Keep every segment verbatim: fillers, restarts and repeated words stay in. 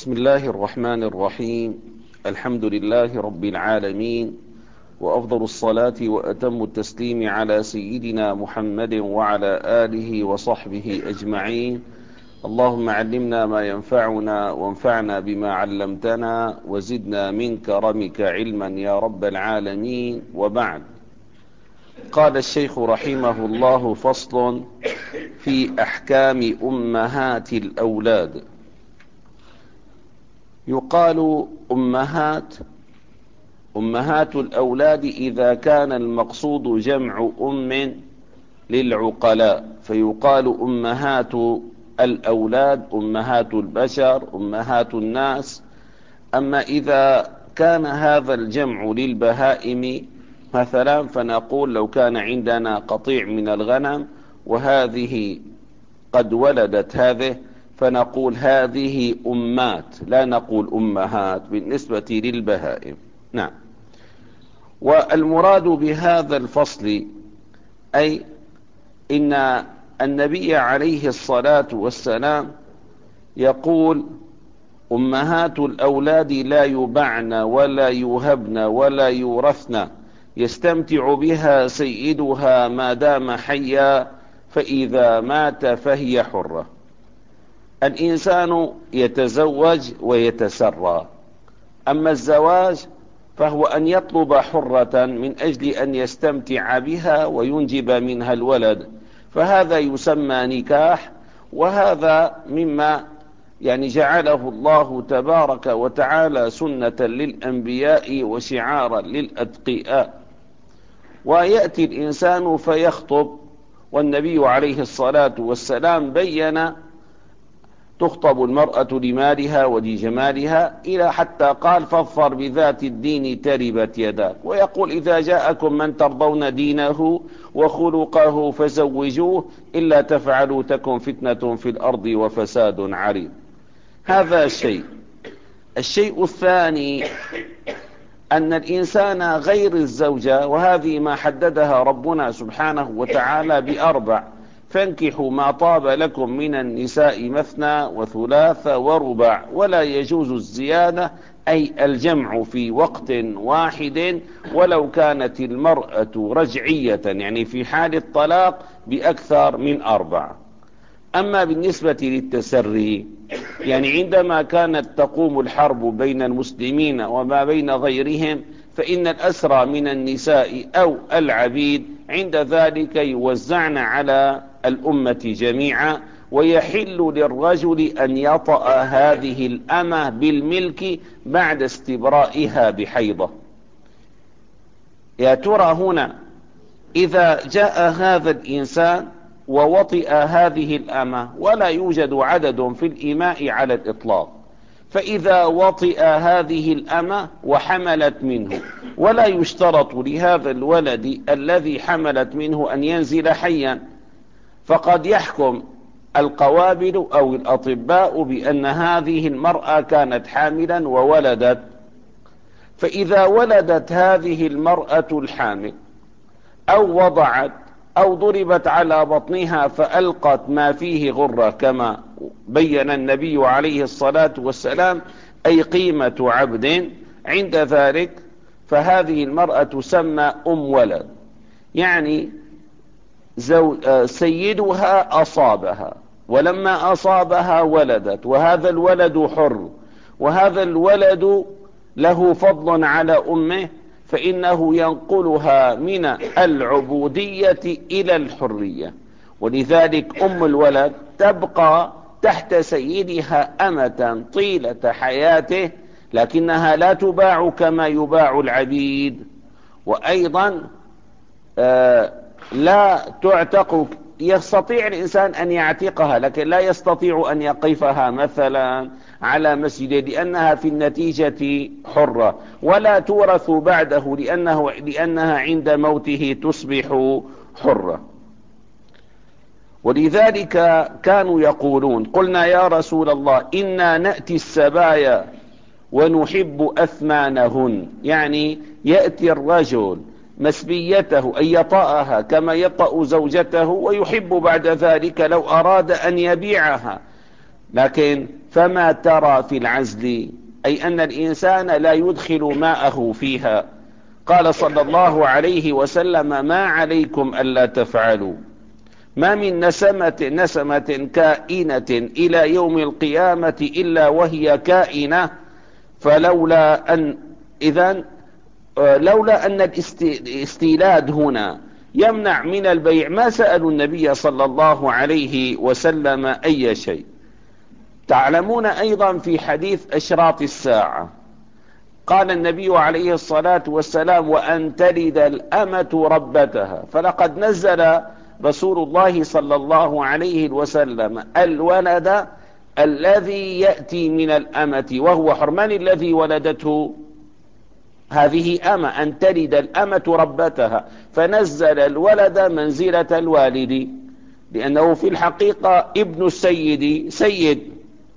بسم الله الرحمن الرحيم. الحمد لله رب العالمين، وأفضل الصلاة وأتم التسليم على سيدنا محمد وعلى آله وصحبه أجمعين. اللهم علمنا ما ينفعنا وانفعنا بما علمتنا وزدنا من كرمك علما يا رب العالمين. وبعد، قال الشيخ رحمه الله: فصل في أحكام أمهات الأولاد. يقال أمهات أمهات الأولاد إذا كان المقصود جمع أم للعقلاء، فيقال أمهات الأولاد، أمهات البشر، أمهات الناس. أما إذا كان هذا الجمع للبهائم مثلا، فنقول لو كان عندنا قطيع من الغنم وهذه قد ولدت هذه، فنقول هذه أمات، لا نقول أمهات بالنسبة للبهائم. نعم. والمراد بهذا الفصل أي إن النبي عليه الصلاة والسلام يقول: أمهات الأولاد لا يبعن ولا يهبن ولا يورثن، يستمتع بها سيدها ما دام حيا، فإذا مات فهي حرة. الإنسان يتزوج ويتسرى، أما الزواج فهو أن يطلب حرة من أجل أن يستمتع بها وينجب منها الولد، فهذا يسمى نكاح. وهذا مما يعني جعله الله تبارك وتعالى سنة للأنبياء وشعارا للأتقياء. ويأتي الإنسان فيخطب، والنبي عليه الصلاة والسلام بين تخطب المرأة لمالها ولجمالها، إلى حتى قال: فاظفر بذات الدين تربت يداك. ويقول: إذا جاءكم من ترضون دينه وخلقه فزوجوه، إلا تفعلوا تكن فتنة في الأرض وفساد عريض. هذا شيء. الشيء الثاني أن الإنسان غير الزوجة، وهذه ما حددها ربنا سبحانه وتعالى بأربع: فانكحوا ما طاب لكم من النساء مثنى وثلاث ورباع، ولا يجوز الزيادة أي الجمع في وقت واحد، ولو كانت المرأة رجعية يعني في حال الطلاق بأكثر من أربع. أما بالنسبة للتسري، يعني عندما كانت تقوم الحرب بين المسلمين وما بين غيرهم، فإن الأسرى من النساء أو العبيد عند ذلك يوزعن على الأمة جميعا، ويحل للرجل أن يطأ هذه الأمة بالملك بعد استبرائها بحيضة. يا ترى هنا إذا جاء هذا الإنسان ووطئ هذه الأمة، ولا يوجد عدد في الإماء على الإطلاق، فإذا وطئ هذه الأمة وحملت منه، ولا يشترط لهذا الولد الذي حملت منه أن ينزل حيا، فقد يحكم القوابل أو الأطباء بأن هذه المرأة كانت حاملا وولدت. فإذا ولدت هذه المرأة الحامل أو وضعت أو ضربت على بطنها فألقت ما فيه غرة كما بين النبي عليه الصلاة والسلام، أي قيمة عبد، عند ذلك فهذه المرأة تسمى أم ولد، يعني سيدها أصابها، ولما أصابها ولدت، وهذا الولد حر، وهذا الولد له فضل على أمه، فإنه ينقلها من العبودية إلى الحرية. ولذلك أم الولد تبقى تحت سيدها أمة طيلة حياته، لكنها لا تباع كما يباع العبيد. وأيضا آه لا تعتق. يستطيع الإنسان أن يعتقها، لكن لا يستطيع أن يقفها مثلا على مسجد، لأنها في النتيجة حرة، ولا تورث بعده لأنه لأنها عند موته تصبح حرة. ولذلك كانوا يقولون: قلنا يا رسول الله إنا نأتي السبايا ونحب أثمانهن، يعني يأتي الرجل مسبيته أن يطأها كما يطأ زوجته، ويحب بعد ذلك لو أراد أن يبيعها، لكن فما ترى في العزل، أي أن الإنسان لا يدخل ماءه فيها. قال صلى الله عليه وسلم: ما عليكم ألا تفعلوا. ما من نسمة, نسمة كائنة إلى يوم القيامة إلا وهي كائنة، فلولا أن إذن لولا أن الاستيلاد هنا يمنع من البيع ما سألوا النبي صلى الله عليه وسلم أي شيء. تعلمون أيضا في حديث أشراط الساعة قال النبي عليه الصلاة والسلام: وأن تلد الأمة ربتها. فلقد نزل رسول الله صلى الله عليه وسلم الولد الذي يأتي من الأمة وهو حرمان الذي ولدته هذه أمة، أن تلد الأمة ربتها، فنزل الولد منزلة الوالد، لأنه في الحقيقة ابن السيد سيد،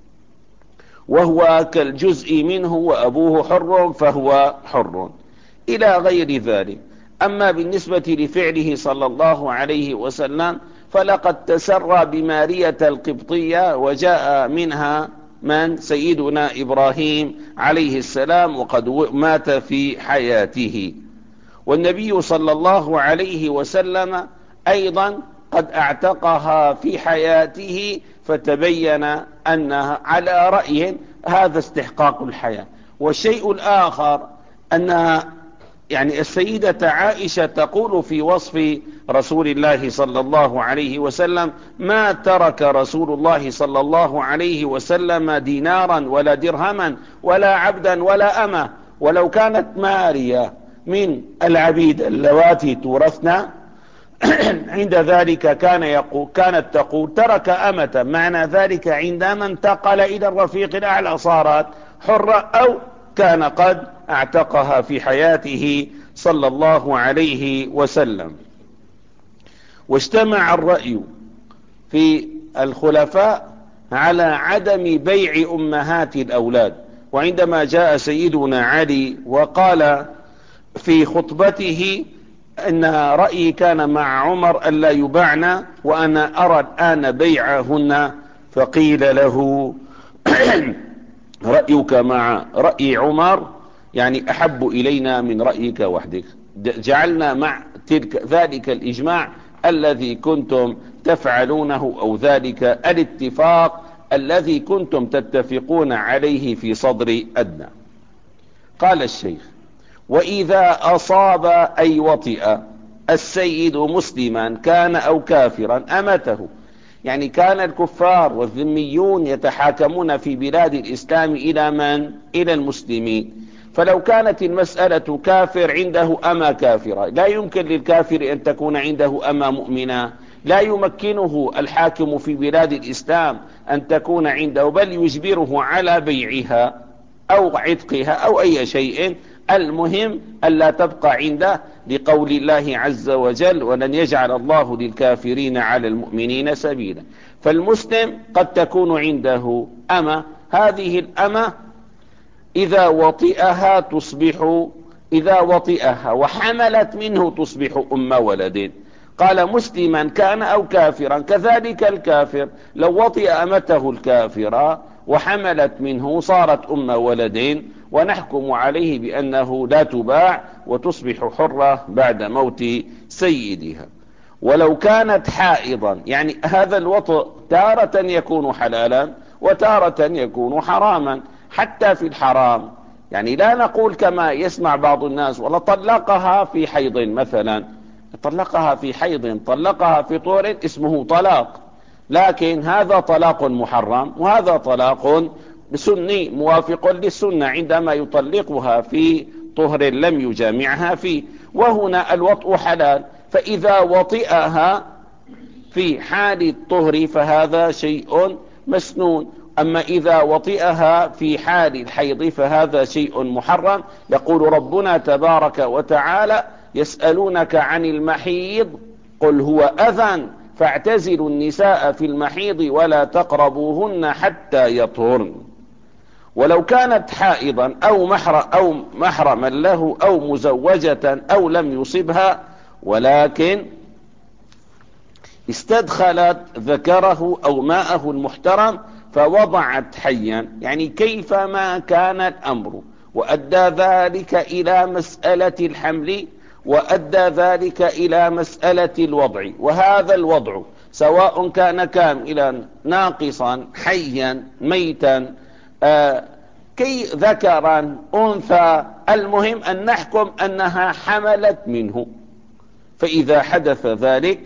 وهو كالجزء منه، وأبوه حر فهو حر، إلى غير ذلك. أما بالنسبة لفعله صلى الله عليه وسلم فلقد تسرى بمارية القبطية، وجاء منها من سيدنا إبراهيم عليه السلام، وقد مات في حياته. والنبي صلى الله عليه وسلم أيضا قد اعتقها في حياته، فتبين أنها على رأي هذا استحقاق الحياة. والشيء الآخر أن يعني السيدة عائشة تقول في وصف رسول الله صلى الله عليه وسلم: ما ترك رسول الله صلى الله عليه وسلم دينارا ولا درهما ولا عبدا ولا أمة، ولو كانت ماريا من العبيد اللواتي تورثنا عند ذلك كان يقول كانت تقول ترك أمة، معنى ذلك عندما انتقل إلى الرفيق الأعلى صارت حرة، أو كان قد اعتقها في حياته صلى الله عليه وسلم. واجتمع الرأي في الخلفاء على عدم بيع أمهات الأولاد. وعندما جاء سيدنا علي وقال في خطبته أن رأيي كان مع عمر ألا يباعن وأنا أرى الآن بيعهن، فقيل له: رأيك مع رأي عمر يعني أحب إلينا من رأيك وحدك، جعلنا مع تلك ذلك الإجماع الذي كنتم تفعلونه، أو ذلك الاتفاق الذي كنتم تتفقون عليه في صدر أدنى. قال الشيخ: وإذا أصاب أي وطئ السيد مسلما كان أو كافرا أمته، يعني كان الكفار والذميون يتحاكمون في بلاد الإسلام إلى من؟ إلى المسلمين. فلو كانت المسألة كافر عنده أما كافرة، لا يمكن للكافر أن تكون عنده أما مؤمنة، لا يمكنه الحاكم في بلاد الإسلام أن تكون عنده، بل يجبره على بيعها أو عتقها أو أي شيء، المهم ألا تبقى عنده، لقول الله عز وجل: ولن يجعل الله للكافرين على المؤمنين سبيلا. فالمسلم قد تكون عنده أمة، هذه الأمة إذا وطئها تصبح إذا وطئها وحملت منه تصبح أم ولد. قال: مسلما كان أو كافرا، كذلك الكافر لو وطئ أمته الكافرة وحملت منه صارت أم ولد، ونحكم عليه بأنه لا تباع وتصبح حرة بعد موت سيدها. ولو كانت حائضا، يعني هذا الوطء تارة يكون حلالا وتارة يكون حراما. حتى في الحرام يعني لا نقول كما يسمع بعض الناس: ولا طلقها في حيض مثلا، طلقها في حيض، طلقها في طهر، اسمه طلاق، لكن هذا طلاق محرم وهذا طلاق سني موافق للسنة عندما يطلقها في طهر لم يجامعها فيه. وهنا الوطء حلال، فإذا وطئها في حال الطهر فهذا شيء مسنون، أما إذا وطئها في حال الحيض فهذا شيء محرم. يقول ربنا تبارك وتعالى: يسألونك عن المحيض قل هو أذى فاعتزلوا النساء في المحيض ولا تقربوهن حتى يطهرن. ولو كانت حائضا أو محرم أو محرما له أو مزوجة أو لم يصبها، ولكن استدخلت ذكره أو ماءه المحترم، فوضعت حيا، يعني كيفما كان الأمر، وأدى ذلك إلى مسألة الحمل، وأدى ذلك إلى مسألة الوضع. وهذا الوضع سواء كان كاملا ناقصا حيا ميتا آه كي ذكرا أنثى، المهم أن نحكم أنها حملت منه. فإذا حدث ذلك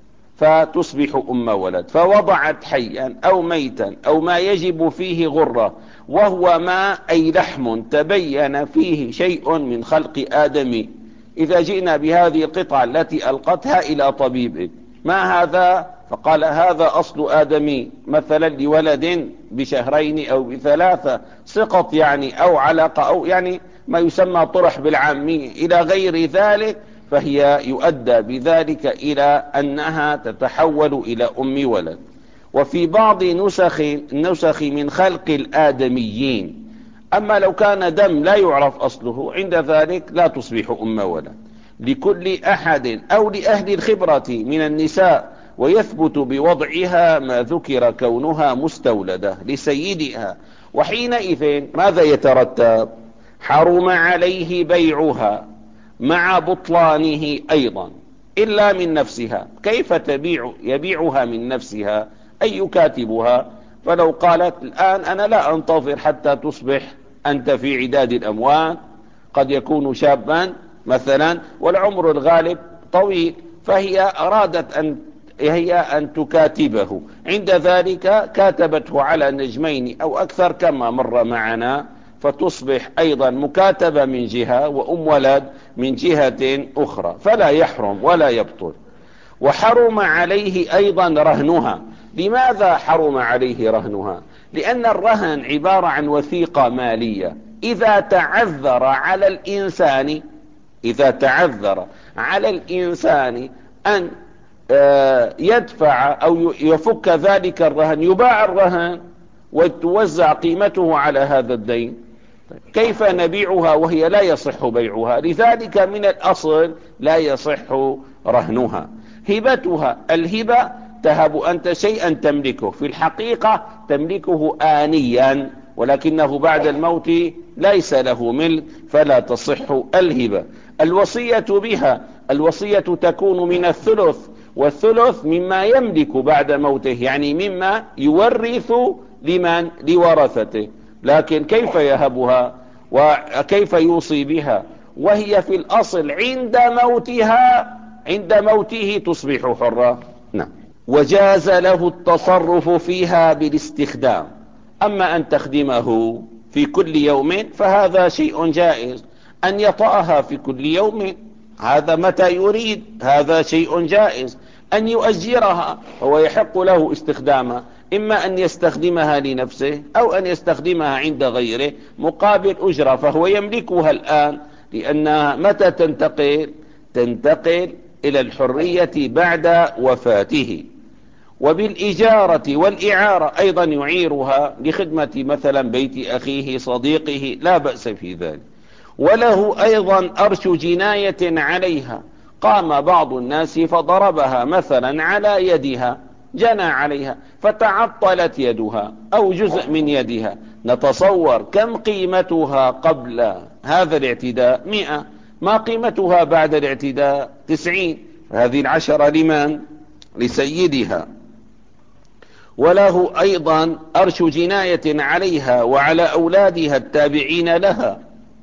فتصبح أم ولد. فوضعت حيا أو ميتا أو ما يجب فيه غرة، وهو ما أي لحم تبين فيه شيء من خلق آدم. إذا جئنا بهذه القطعة التي ألقتها إلى طبيب، ما هذا؟ فقال هذا أصل آدمي، مثلا لولد بشهرين أو بثلاثة، سقط يعني أو علقة أو يعني ما يسمى طرح بالعامية إلى غير ذلك، فهي يؤدى بذلك إلى أنها تتحول إلى أم ولد. وفي بعض نسخ نسخ من خلق الآدميين. أما لو كان دم لا يعرف أصله، عند ذلك لا تصبح أم ولد. لكل أحد أو لأهل الخبرة من النساء ويثبت بوضعها ما ذكر كونها مستولدة لسيدها، وحينئذ ماذا يترتب؟ حرم عليه بيعها مع بطلانه أيضا إلا من نفسها. كيف تبيع يبيعها من نفسها؟ أي يكاتبها؟ فلو قالت الآن أنا لا أنتظر حتى تصبح أنت في عداد الأموات، قد يكون شابا مثلا والعمر الغالب طويل، فهي أرادت أن هي أن تكاتبه، عند ذلك كاتبته على نجمين أو أكثر كما مر معنا، فتصبح أيضا مكاتبة من جهة وأم ولد من جهة أخرى، فلا يحرم ولا يبطل. وحرم عليه أيضا رهنها. لماذا حرم عليه رهنها؟ لأن الرهن عبارة عن وثيقة مالية، إذا تعذر على الإنسان إذا تعذر على الإنسان أن يدفع أو يفك ذلك الرهن، يباع الرهن وتوزع قيمته على هذا الدين. كيف نبيعها وهي لا يصح بيعها؟ لذلك من الأصل لا يصح رهنها. هبتها، الهبة تهب أنت شيئا تملكه، في الحقيقة تملكه آنيا، ولكنه بعد الموت ليس له ملك، فلا تصح الهبة. الوصية بها، الوصية تكون من الثلث، والثلث مما يملك بعد موته، يعني مما يورث لمن لورثته. لكن كيف يهبها وكيف يوصي بها وهي في الأصل عند موتها عند موته تصبح حرة؟ نعم. وجاز له التصرف فيها بالاستخدام. أما أن تخدمه في كل يوم فهذا شيء جائز، أن يطأها في كل يوم هذا متى يريد، هذا شيء جائز. أن يؤجرها هو يحق له استخدامها، إما أن يستخدمها لنفسه أو أن يستخدمها عند غيره مقابل أجرة، فهو يملكها الآن، لأنها متى تنتقل تنتقل إلى الحرية بعد وفاته. وبالإجارة والإعارة أيضا يعيرها لخدمة مثلا بيت أخيه صديقه، لا بأس في ذلك. وله أيضا أرش جناية عليها، قام بعض الناس فضربها مثلا على يدها، جنى عليها فتعطلت يدها أو جزء من يدها، نتصور كم قيمتها قبل هذا الاعتداء؟ مئة. ما قيمتها بعد الاعتداء؟ تسعين. هذه العشرة لمن؟ لسيدها. وله أيضا أرش جناية عليها وعلى أولادها التابعين لها.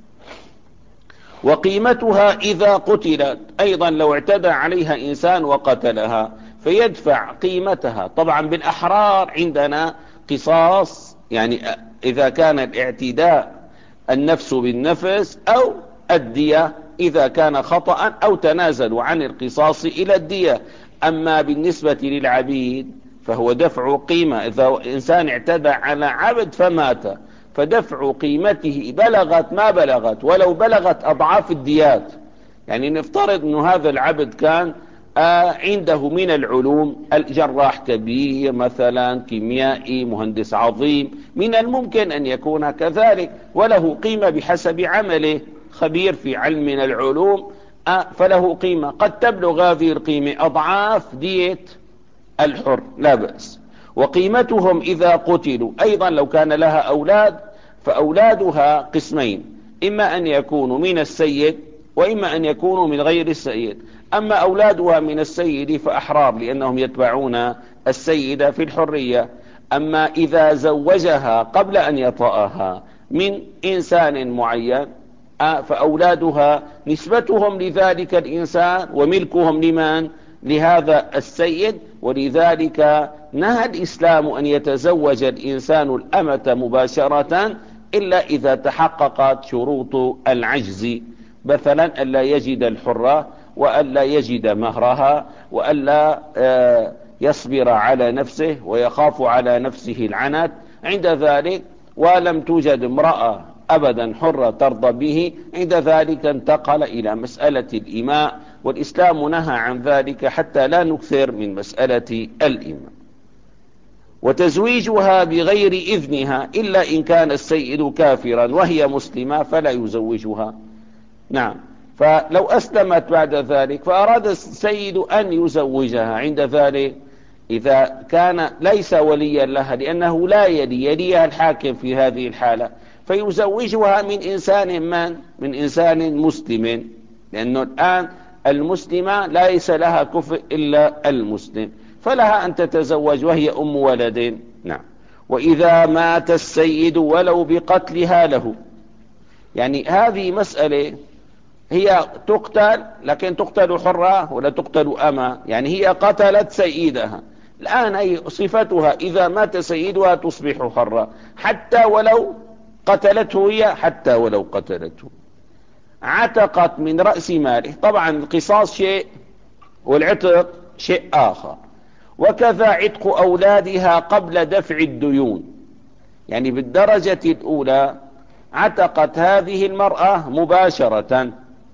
وقيمتها إذا قتلت أيضا، لو اعتدى عليها إنسان وقتلها فيدفع قيمتها. طبعا بالأحرار عندنا قصاص، يعني إذا كان الاعتداء النفس بالنفس أو الدية إذا كان خطأ أو تنازلوا عن القصاص إلى الدية. أما بالنسبة للعبيد فهو دفع قيمة. إذا إنسان اعتدى على عبد فمات فدفع قيمته بلغت ما بلغت، ولو بلغت أضعاف الديات. يعني نفترض أن هذا العبد كان آه عنده من العلوم الجراح كبير مثلا، كيميائي، مهندس عظيم، من الممكن أن يكون كذلك، وله قيمة بحسب عمله، خبير في علم من العلوم آه فله قيمة، قد تبلغ هذه القيمة أضعاف دية الحر، لا بأس. وقيمتهم إذا قتلوا أيضا لو كان لها أولاد فأولادها قسمين، إما أن يكونوا من السيد وإما أن يكونوا من غير السيد. أما أولادها من السيد فأحرار لأنهم يتبعون السيد في الحرية. أما إذا زوجها قبل أن يطأها من إنسان معين فأولادها نسبتهم لذلك الإنسان وملكهم لمن؟ لهذا السيد. ولذلك نهى الإسلام أن يتزوج الإنسان الأمة مباشرة إلا إذا تحققت شروط العجز، مثلا ألا يجد الحرة وألا يجد مهرها وألا يصبر على نفسه ويخاف على نفسه العنت. عند ذلك ولم توجد امرأة أبدا حرة ترضى به، عند ذلك انتقل إلى مسألة الإماء، والإسلام نهى عن ذلك حتى لا نكثر من مسألة الإماء. وتزويجها بغير إذنها إلا إن كان السيد كافرا وهي مسلمة فلا يزوجها. نعم، فلو أسلمت بعد ذلك فأراد السيد أن يزوجها، عند ذلك إذا كان ليس وليا لها لأنه لا يلي يليها الحاكم في هذه الحالة فيزوجها من إنسان من؟ من إنسان مسلم، لأنه الآن المسلمة ليس لها كفء إلا المسلم، فلها أن تتزوج وهي أم ولد. نعم. وإذا مات السيد ولو بقتلها له، يعني هذه مسألة، هي تقتل لكن تقتل حرة ولا تقتل أمة، يعني هي قتلت سيدها، الآن هي صفتها إذا مات سيدها تصبح حرة حتى ولو قتلته هي، حتى ولو قتلته عتقت من رأس ماله. طبعا القصاص شيء والعتق شيء آخر. وكذا عتق أولادها قبل دفع الديون، يعني بالدرجة الأولى عتقت هذه المرأة مباشرة.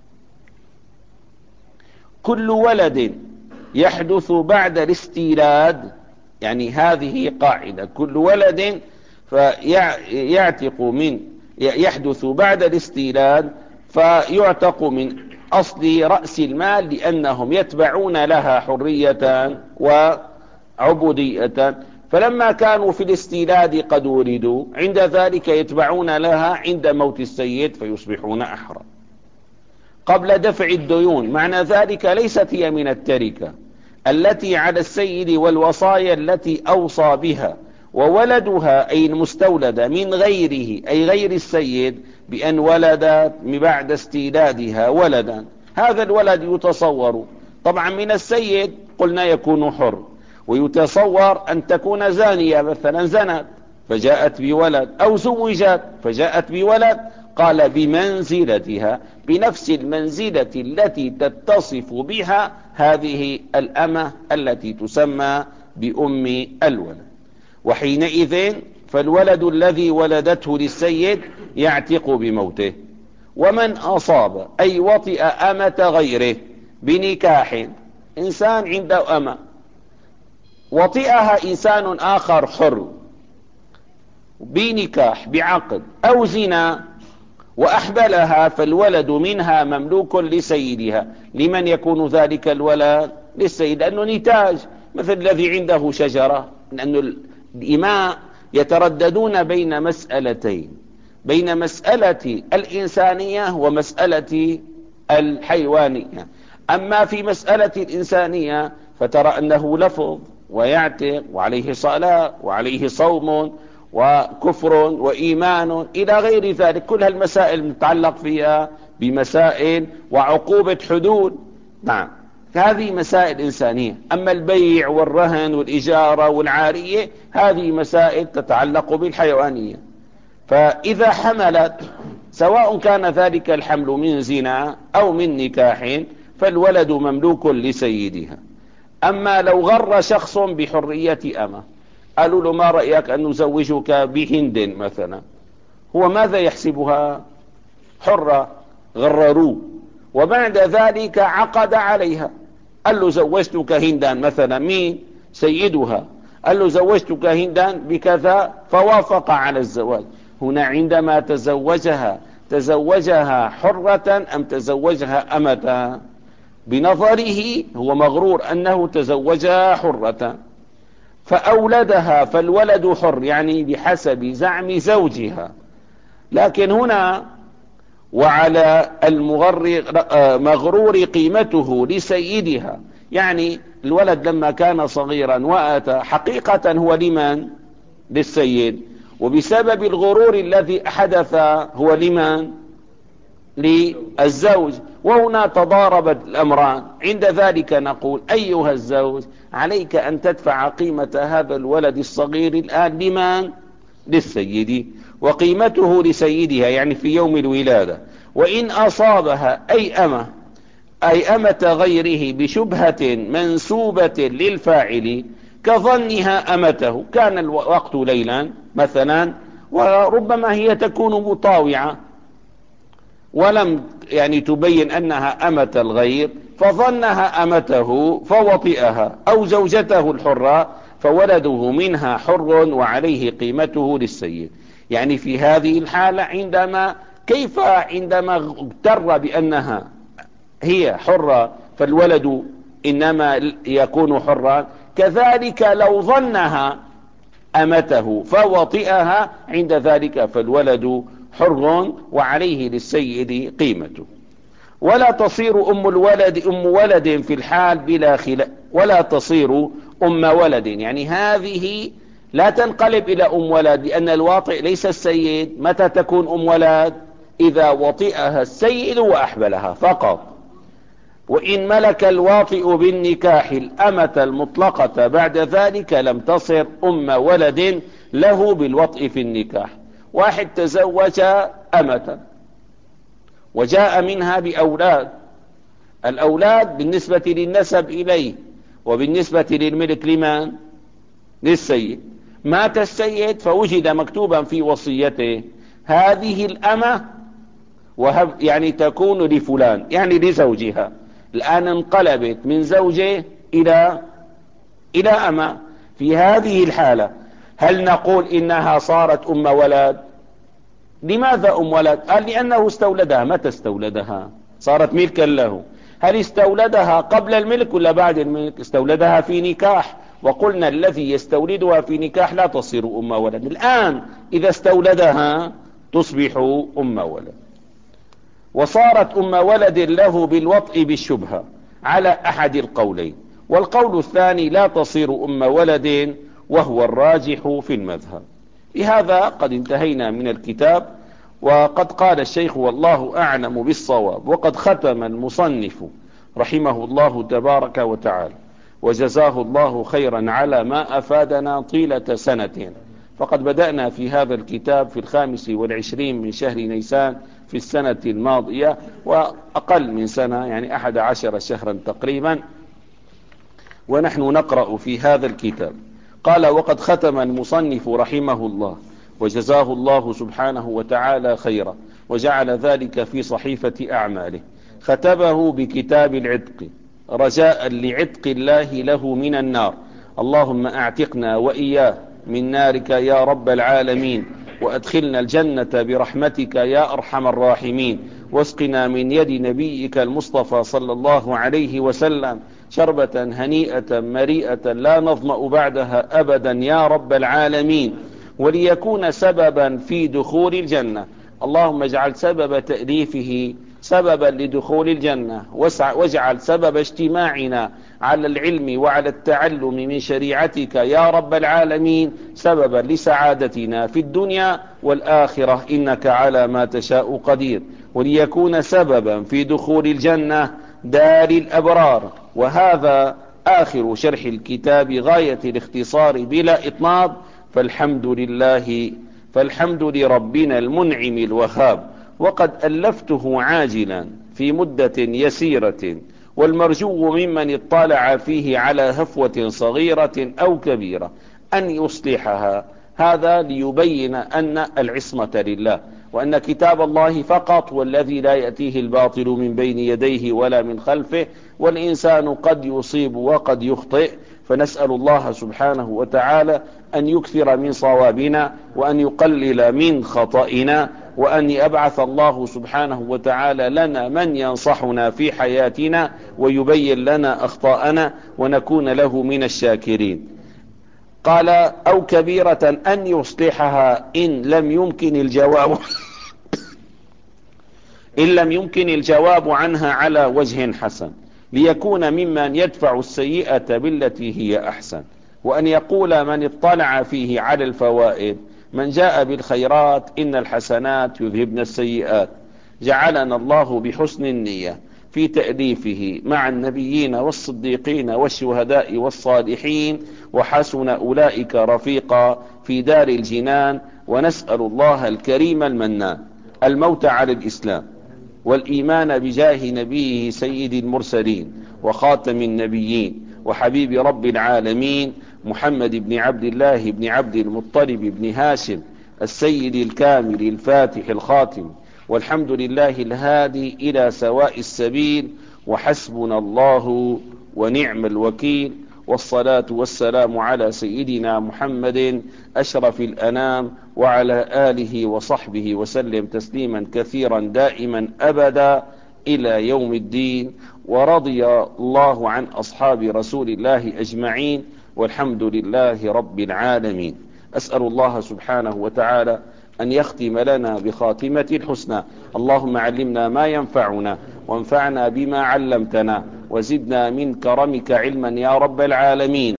كل ولد يحدث بعد الاستيلاد، يعني هذه قاعدة، كل ولد فيعتق من يحدث بعد الاستيلاد فيعتق من أصل رأس المال لأنهم يتبعون لها حرية وعبودية. فلما كانوا في الاستيلاد قد ولدوا عند ذلك يتبعون لها عند موت السيد فيصبحون أحرى. قبل دفع الديون معنى ذلك ليست هي من التركة التي على السيد والوصايا التي أوصى بها، وولدها أي المستولدة من غيره أي غير السيد بأن ولدت بعد استيلادها ولدا، هذا الولد يتصور طبعا من السيد قلنا يكون حر، ويتصور أن تكون زانية مثلا زنت فجاءت بولد، أو زوجت فجاءت بولد، قال بمنزلتها، بنفس المنزلة التي تتصف بها هذه الأمة التي تسمى بأم الولد. وحينئذ فالولد الذي ولدته للسيد يعتق بموته. ومن أصاب أي وطئ أمة غيره بنكاح، إنسان عنده أمة وطئها إنسان آخر حر بنكاح بعقد أو زنا وأحبلها، فالولد منها مملوك لسيدها. لمن يكون ذلك الولد؟ للسيد، لأنه نتاج، مثل الذي عنده شجرة. لأن الإماء يترددون بين مسألتين، بين مسألة الإنسانية ومسألة الحيوانية. أما في مسألة الإنسانية فترى أنه لفظ ويعتق وعليه صلاة وعليه صوم وكفر وإيمان إلى غير ذلك، كل هالمسائل متعلق فيها بمسائل وعقوبة حدود. نعم، هذه مسائل إنسانية. أما البيع والرهن والإجارة والعارية هذه مسائل تتعلق بالحيوانية. فإذا حملت سواء كان ذلك الحمل من زنا أو من نكاح فالولد مملوك لسيدها. أما لو غر شخص بحرية أمه، قالوا له ما رأيك أن نزوجك بهند مثلا، هو ماذا يحسبها؟ حرة، غرروه، وبعد ذلك عقد عليها، قال له زوجتك هندا مثلا، مين؟ سيدها، قال له زوجتك هندا بكذا فوافق على الزواج. هنا عندما تزوجها تزوجها حرة أم تزوجها أمة؟ بنظره هو مغرور أنه تزوجها حرة. فأولدها فالولد حر، يعني بحسب زعم زوجها. لكن هنا وعلى المغرور قيمته لسيدها، يعني الولد لما كان صغيرا وأتى حقيقة هو لمن؟ للسيد، وبسبب الغرور الذي حدث هو لمن؟ للزوج. وهنا تضاربت الأمران. عند ذلك نقول أيها الزوج عليك أن تدفع قيمة هذا الولد الصغير الآن لمن؟ للسيد، وقيمته لسيدها يعني في يوم الولادة. وإن أصابها أي أمة أي أمة غيره بشبهة منسوبة للفاعل كظنها أمته، كان الوقت ليلا مثلا وربما هي تكون مطاوعة ولم يعني تبين أنها أمة الغير، فظنها أمته فوطئها، أو زوجته الحرة فولده منها حر وعليه قيمته للسيد. يعني في هذه الحالة عندما كيف عندما اغتر بأنها هي حرة فالولد إنما يكون حرا، كذلك لو ظنها أمته فوطئها عند ذلك فالولد حر وعليه للسيد قيمته. ولا تصير أم الولد أم ولد في الحال بلا خلاف، ولا تصير أم ولد، يعني هذه لا تنقلب إلى أم ولد، لأن الواطئ ليس السيد. متى تكون أم ولد؟ إذا وطئها السيد وأحبلها فقط. وإن ملك الواطئ بالنكاح الأمة المطلقة بعد ذلك لم تصر أم ولد له بالوطئ في النكاح. واحد تزوج أمة وجاء منها بأولاد، الأولاد بالنسبة للنسب إليه وبالنسبة للملك لمن؟ للسيد. مات السيد فوجد مكتوبا في وصيته هذه الأمة وهب يعني تكون لفلان، يعني لزوجها. الآن انقلبت من زوجه إلى إلى أمة. في هذه الحالة هل نقول إنها صارت أم ولد؟ لماذا أم ولد؟ قال لأنه استولدها. متى استولدها؟ صارت ملكا له. هل استولدها قبل الملك ولا بعد الملك؟ استولدها في نكاح، وقلنا الذي يستولدها في نكاح لا تصير أم ولد. الآن إذا استولدها تصبح أم ولد. وصارت أم ولد له بالوطء بالشبهة على أحد القولين، والقول الثاني لا تصير أم ولد وهو الراجح في المذهب. بهذا قد انتهينا من الكتاب، وقد قال الشيخ والله أعلم بالصواب. وقد ختم المصنف رحمه الله تبارك وتعالى وجزاه الله خيرا على ما أفادنا طيلة سنتين. فقد بدأنا في هذا الكتاب في الخامس والعشرين من شهر نيسان في السنة الماضية، وأقل من سنة يعني أحد عشر شهرا تقريبا ونحن نقرأ في هذا الكتاب. قال وقد ختم المصنف رحمه الله وجزاه الله سبحانه وتعالى خيرا وجعل ذلك في صحيفة أعماله، ختمه بكتاب العتق رجاء لعتق الله له من النار. اللهم اعتقنا وإياه من نارك يا رب العالمين، وأدخلنا الجنة برحمتك يا أرحم الراحمين، واسقنا من يد نبيك المصطفى صلى الله عليه وسلم شربة هنيئة مريئة لا نظمأ بعدها أبدا يا رب العالمين، وليكون سببا في دخول الجنة. اللهم اجعل سبب تأليفه سببا لدخول الجنة، واجعل سبب اجتماعنا على العلم وعلى التعلم من شريعتك يا رب العالمين سببا لسعادتنا في الدنيا والآخرة إنك على ما تشاء قدير، وليكون سببا في دخول الجنة دار الأبرار. وهذا آخر شرح الكتاب غاية الاختصار بلا إطناب، فالحمد لله فالحمد لربنا المنعم الوهاب. وقد ألفته عاجلا في مدة يسيرة، والمرجو ممن اطلع فيه على هفوة صغيرة أو كبيرة أن يصلحها، هذا ليبين أن العصمة لله، وأن كتاب الله فقط والذي لا يأتيه الباطل من بين يديه ولا من خلفه، والإنسان قد يصيب وقد يخطئ. فنسأل الله سبحانه وتعالى أن يكثر من صوابنا وأن يقلل من خطئنا، وأن يبعث الله سبحانه وتعالى لنا من ينصحنا في حياتنا ويبين لنا أخطاءنا ونكون له من الشاكرين. قال أو كبيرة أن يصلحها إن لم يمكن الجواب إن لم يمكن الجواب عنها على وجه حسن، ليكون ممن يدفع السيئة بالتي هي أحسن. وأن يقول من اطلع فيه على الفوائد: من جاء بالخيرات إن الحسنات يذهبن السيئات. جعلنا الله بحسن النية في تأليفه مع النبيين والصديقين والشهداء والصالحين، وحسن أولئك رفيقا في دار الجنان. ونسأل الله الكريم المنان الموت على الإسلام والإيمان بجاه نبيه سيد المرسلين وخاتم النبيين وحبيب رب العالمين محمد بن عبد الله بن عبد المطلب بن هاشم السيد الكامل الفاتح الخاتم. والحمد لله الهادي إلى سواء السبيل، وحسبنا الله ونعم الوكيل. والصلاة والسلام على سيدنا محمد أشرف الأنام وعلى آله وصحبه وسلم تسليما كثيرا دائما أبدا إلى يوم الدين. ورضي الله عن أصحاب رسول الله أجمعين، والحمد لله رب العالمين. أسأل الله سبحانه وتعالى أن يختم لنا بخاتمة الحسنى. اللهم علمنا ما ينفعنا وانفعنا بما علمتنا، وزدنا من كرمك علما يا رب العالمين.